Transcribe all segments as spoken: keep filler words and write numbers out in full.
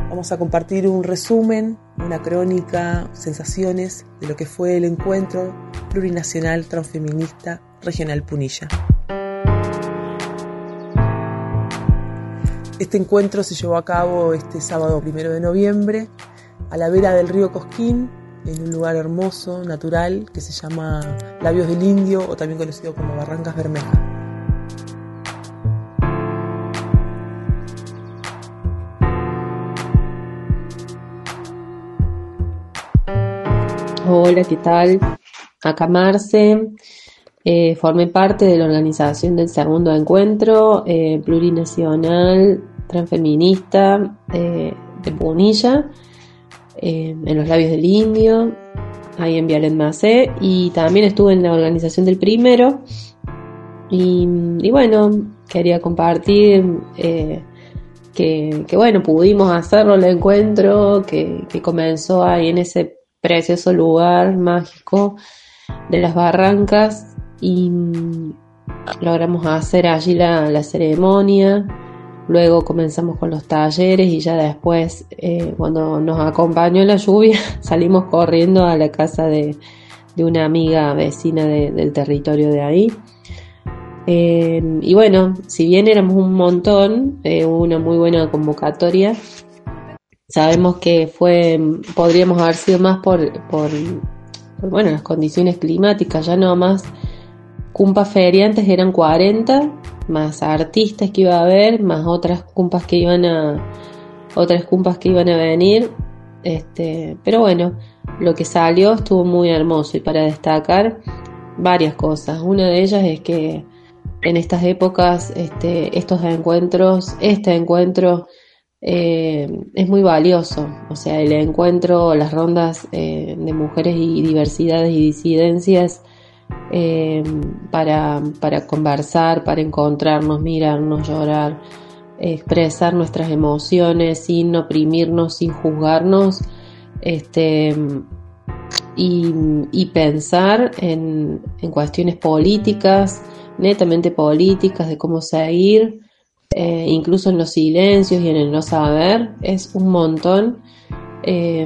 Vamos a compartir un resumen, una crónica, sensaciones de lo que fue el encuentro plurinacional transfeminista regional Punilla. Este encuentro se llevó a cabo este sábado primero de noviembre a la vera del río Cosquín, en un lugar hermoso, natural, que se llama Labios del Indio, o también conocido como Barrancas Bermejas. Hola, ¿qué tal? Acá Marce, eh, formé parte de la organización del segundo encuentro eh, plurinacional transfeminista eh, de Punilla, eh, en los Labios del Indio, ahí en Vialet Macé, y también estuve en la organización del primero, y, y bueno, quería compartir eh, que, que bueno, pudimos hacerlo el encuentro, que, que comenzó ahí en ese precioso lugar mágico de las barrancas, y logramos hacer allí la, la ceremonia. Luego comenzamos con los talleres y ya después, eh, cuando nos acompañó la lluvia, salimos corriendo a la casa de, de una amiga vecina de, del territorio de ahí. Eh, y bueno, si bien éramos un montón, eh, hubo una muy buena convocatoria. Sabemos que fue, podríamos haber sido más por, por, por bueno, las condiciones climáticas. Ya no más cumpas feriantes eran cuarenta, más artistas que iba a haber, más otras cumpas que iban a, otras cumpas que iban a venir. Este, pero bueno, lo que salió estuvo muy hermoso, y para destacar varias cosas. Una de ellas es que en estas épocas, este, estos encuentros, este encuentro Eh, es muy valioso. O sea, el encuentro, las rondas eh, de mujeres y diversidades y disidencias, eh, para, para conversar, para encontrarnos, mirarnos, llorar, expresar nuestras emociones sin oprimirnos, sin juzgarnos, este, y, y pensar en, en cuestiones políticas, netamente políticas, de cómo seguir. Eh, incluso en los silencios y en el no saber, es un montón. Eh,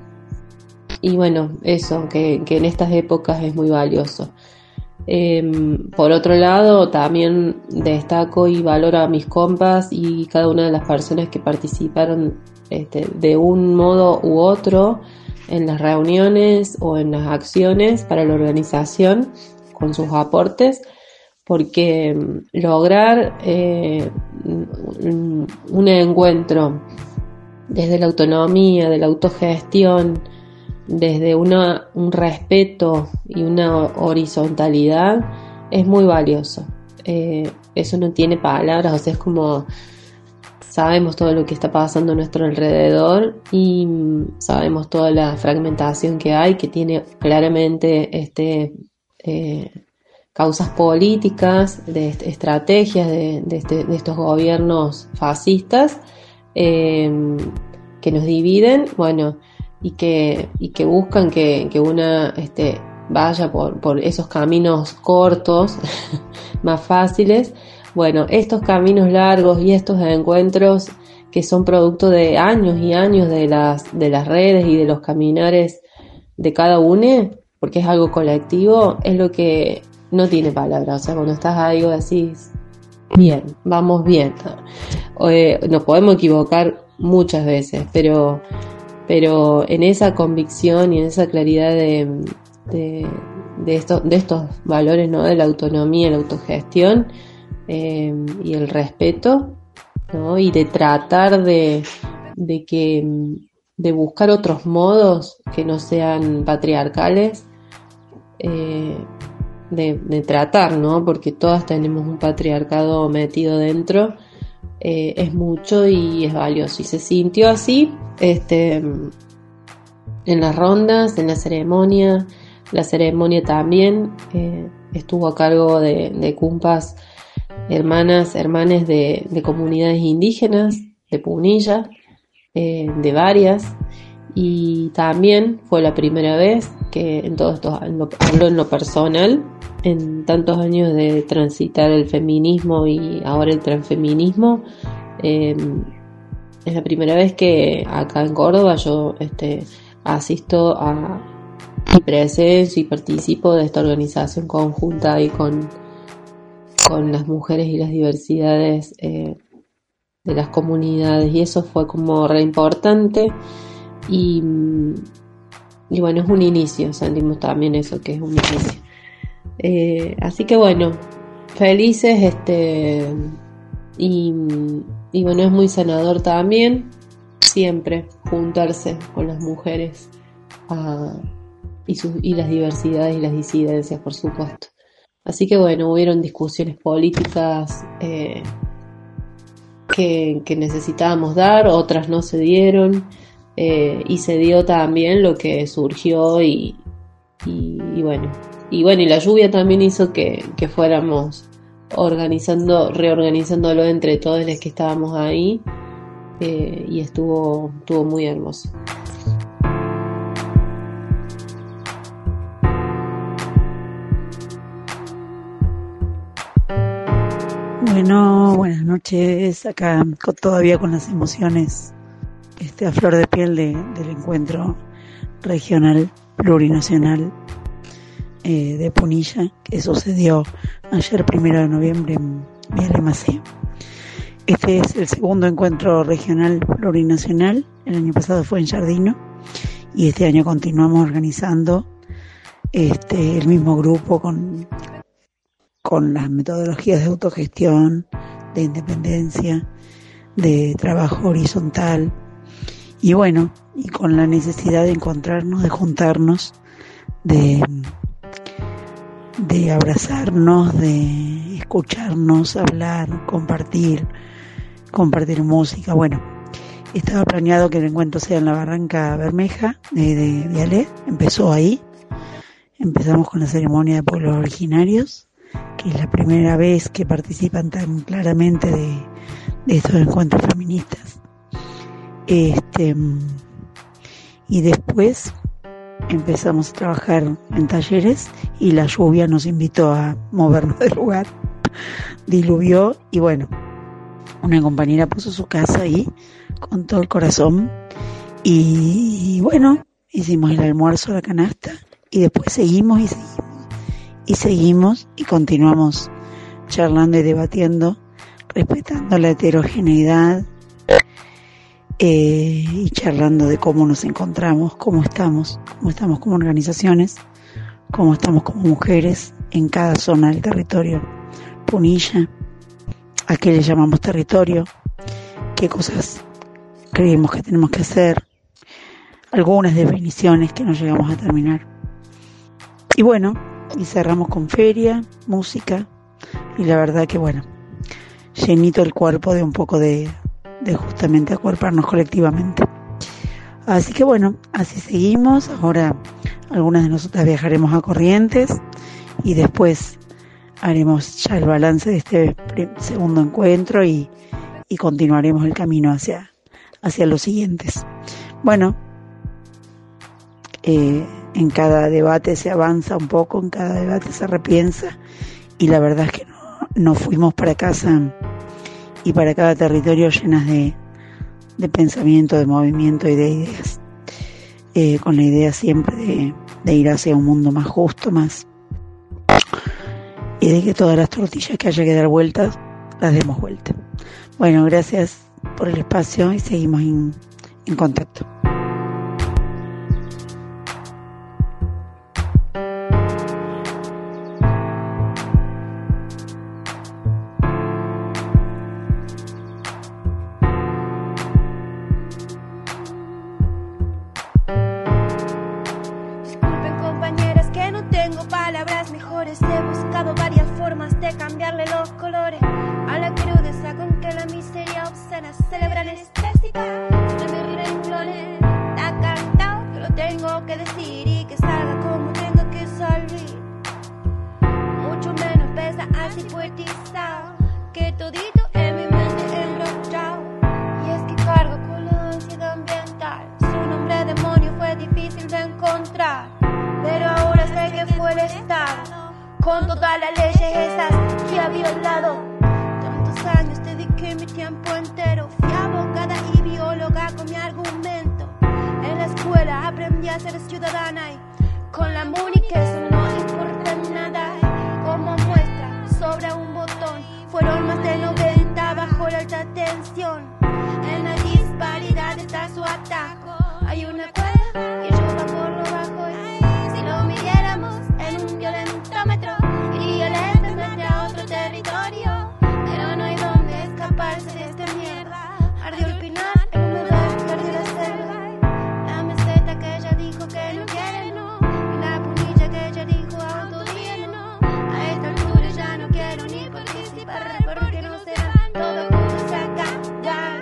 y bueno, eso, que, que en estas épocas es muy valioso. Eh, por otro lado, también destaco y valoro a mis compas y cada una de las personas que participaron este, de un modo u otro en las reuniones o en las acciones para la organización, con sus aportes, porque lograr eh, un, un encuentro desde la autonomía, de la autogestión, desde una, un respeto y una horizontalidad, es muy valioso. Eh, eso no tiene palabras. O sea, es como sabemos todo lo que está pasando a nuestro alrededor y sabemos toda la fragmentación que hay, que tiene claramente este eh, causas políticas, de estrategias de, de, este, de estos gobiernos fascistas, eh, que nos dividen, bueno, y que, y que buscan que, que una este, vaya por, por esos caminos cortos, más fáciles. Bueno, estos caminos largos y estos encuentros que son producto de años y años de las, de las redes y de los caminares de cada uno, porque es algo colectivo, es lo que no tiene palabra. O sea, cuando estás ahí vos decís, bien, vamos bien. Eh, nos podemos equivocar muchas veces, pero, pero en esa convicción y en esa claridad de, de, de, esto, de estos valores, ¿no? De la autonomía, la autogestión, eh, y el respeto, ¿no? Y de tratar de, de que, de buscar otros modos que no sean patriarcales, eh, De, de tratar, ¿no? Porque todas tenemos un patriarcado metido dentro, eh, es mucho y es valioso. Y se sintió así, este, en las rondas, en la ceremonia. La ceremonia también eh, estuvo a cargo de, de cumpas, hermanas, hermanes de, de comunidades indígenas, de Punilla, eh, de varias. Y también fue la primera vez que en todo esto, en lo, hablo en lo personal, en tantos años de transitar el feminismo y ahora el transfeminismo, eh, es la primera vez que acá en Córdoba yo este, asisto a y presencio y participo de esta organización conjunta ahí con, con las mujeres y las diversidades eh, de las comunidades, y eso fue como re importante. Y, y bueno, es un inicio, sentimos también eso, que es un inicio. Eh, así que bueno, felices, este y, y bueno, es muy sanador también siempre juntarse con las mujeres a, y, sus, y las diversidades y las disidencias, por supuesto. Así que bueno, hubieron discusiones políticas eh, que, que necesitábamos dar, otras no se dieron, eh, y se dio también lo que surgió y, y, y bueno y bueno y la lluvia también hizo que, que fuéramos organizando, reorganizándolo entre todos los que estábamos ahí, eh, y estuvo, estuvo muy hermoso. Bueno, buenas noches, acá con, todavía con las emociones este, a flor de piel de, del encuentro regional plurinacional eh, de Punilla, que sucedió ayer primero de noviembre en Villalemacé. Este es el segundo encuentro regional plurinacional, el año pasado fue en Jardino, y este año continuamos organizando este, el mismo grupo con, con las metodologías de autogestión, de independencia, de trabajo horizontal, y bueno, y con la necesidad de encontrarnos, de juntarnos, de, de abrazarnos, de escucharnos, hablar, compartir, compartir música. Bueno, estaba planeado que el encuentro sea en la Barranca Bermeja de, de Vialé, empezó ahí, empezamos con la ceremonia de pueblos originarios, que es la primera vez que participan tan claramente de, de estos encuentros feministas. Este, y después empezamos a trabajar en talleres y la lluvia nos invitó a movernos del lugar, diluvió y bueno, una compañera puso su casa ahí con todo el corazón y, y bueno, hicimos el almuerzo a la canasta y después seguimos y seguimos y seguimos y continuamos charlando y debatiendo, respetando la heterogeneidad, Eh, y charlando de cómo nos encontramos, cómo estamos, cómo estamos como organizaciones, cómo estamos como mujeres en cada zona del territorio Punilla, a qué le llamamos territorio, qué cosas creemos que tenemos que hacer, algunas definiciones que no llegamos a terminar. Y bueno, y cerramos con feria, música, y la verdad que bueno, llenito el cuerpo de un poco de de justamente acuerparnos colectivamente. Así que bueno, así seguimos. Ahora algunas de nosotras viajaremos a Corrientes y después haremos ya el balance de este segundo encuentro y, y continuaremos el camino hacia, hacia los siguientes. Bueno, eh, en cada debate se avanza un poco, en cada debate se repiensa y la verdad es que no, no fuimos para casa y para cada territorio llenas de, de pensamiento, de movimiento y de ideas, eh, con la idea siempre de, de ir hacia un mundo más justo, más, y de que todas las tortillas que haya que dar vueltas, las demos vuelta. Bueno, gracias por el espacio y seguimos en, en contacto. Tantos años dediqué mi tiempo entero, fui abogada y bióloga. a ser ciudadana y con la MUNI que eso no importa nada. Como muestra, sobra un botón, fueron más de noventa bajo la alta tensión. En la disparidad está su atajo. Hay una cuerda y ellos van por lo bajo. Y si lo midiéramos en un violentómetro, iría lentamente a otro territorio. Pero no hay donde escaparse de esta mierda. Ardió el pinar, el humedal, perdió la selva. La meseta que ella dijo que no quiere, no. Y la punilla que ella dijo autodía, no. A esta altura ya no quiero ni participar, porque no será todo juntos acá. Ya.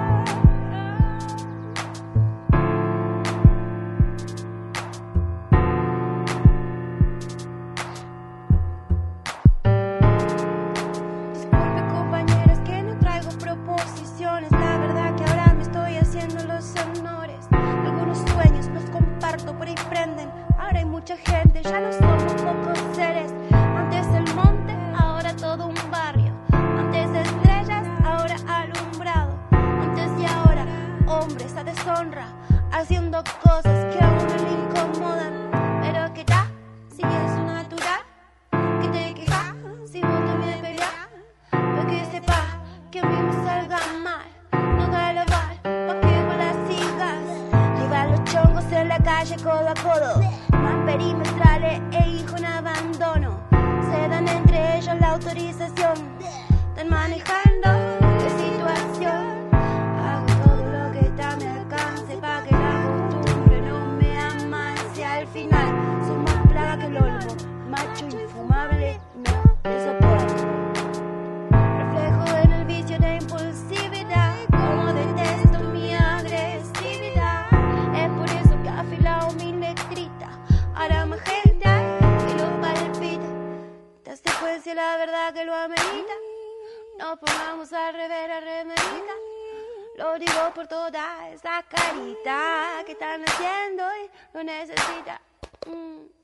Disculpe compañeras que no traigo proposiciones. La verdad que ahora me estoy haciendo los honores. Algunos sueños los comparto, por ahí prenden. Ahora hay mucha gente, ya no somos pocos seres. Antes el monte, ahora todo un barrio. Antes estrellas, ahora alumbrado. Antes y ahora, hombres a deshonra, haciendo cosas que a uno le incomodan. Pero que ya, si es natural, que te quejas si vos también peleas. Para que sepa que a mí me salga mal, no da la val, pa' que vos la sigas. Llevan los chongos en la calle codo a codo, más perimetrales e hijo en abandono. Se dan entre ellos la autorización, están manejando la situación. Hago todo lo que está a mi alcance pa' que la costumbre no me amance. Al final son más plaga que el olmo, macho infumable, no te soporto. Reflejo en el vicio de impulsividad, como detesto mi agresividad. Es por eso que afilado mi letrita, ahora magenta y lo palpita. Esta secuencia la verdad que lo amerita. No pongamos al revés la remerita. Lo digo por toda esa carita que están haciendo y lo necesita. Mm.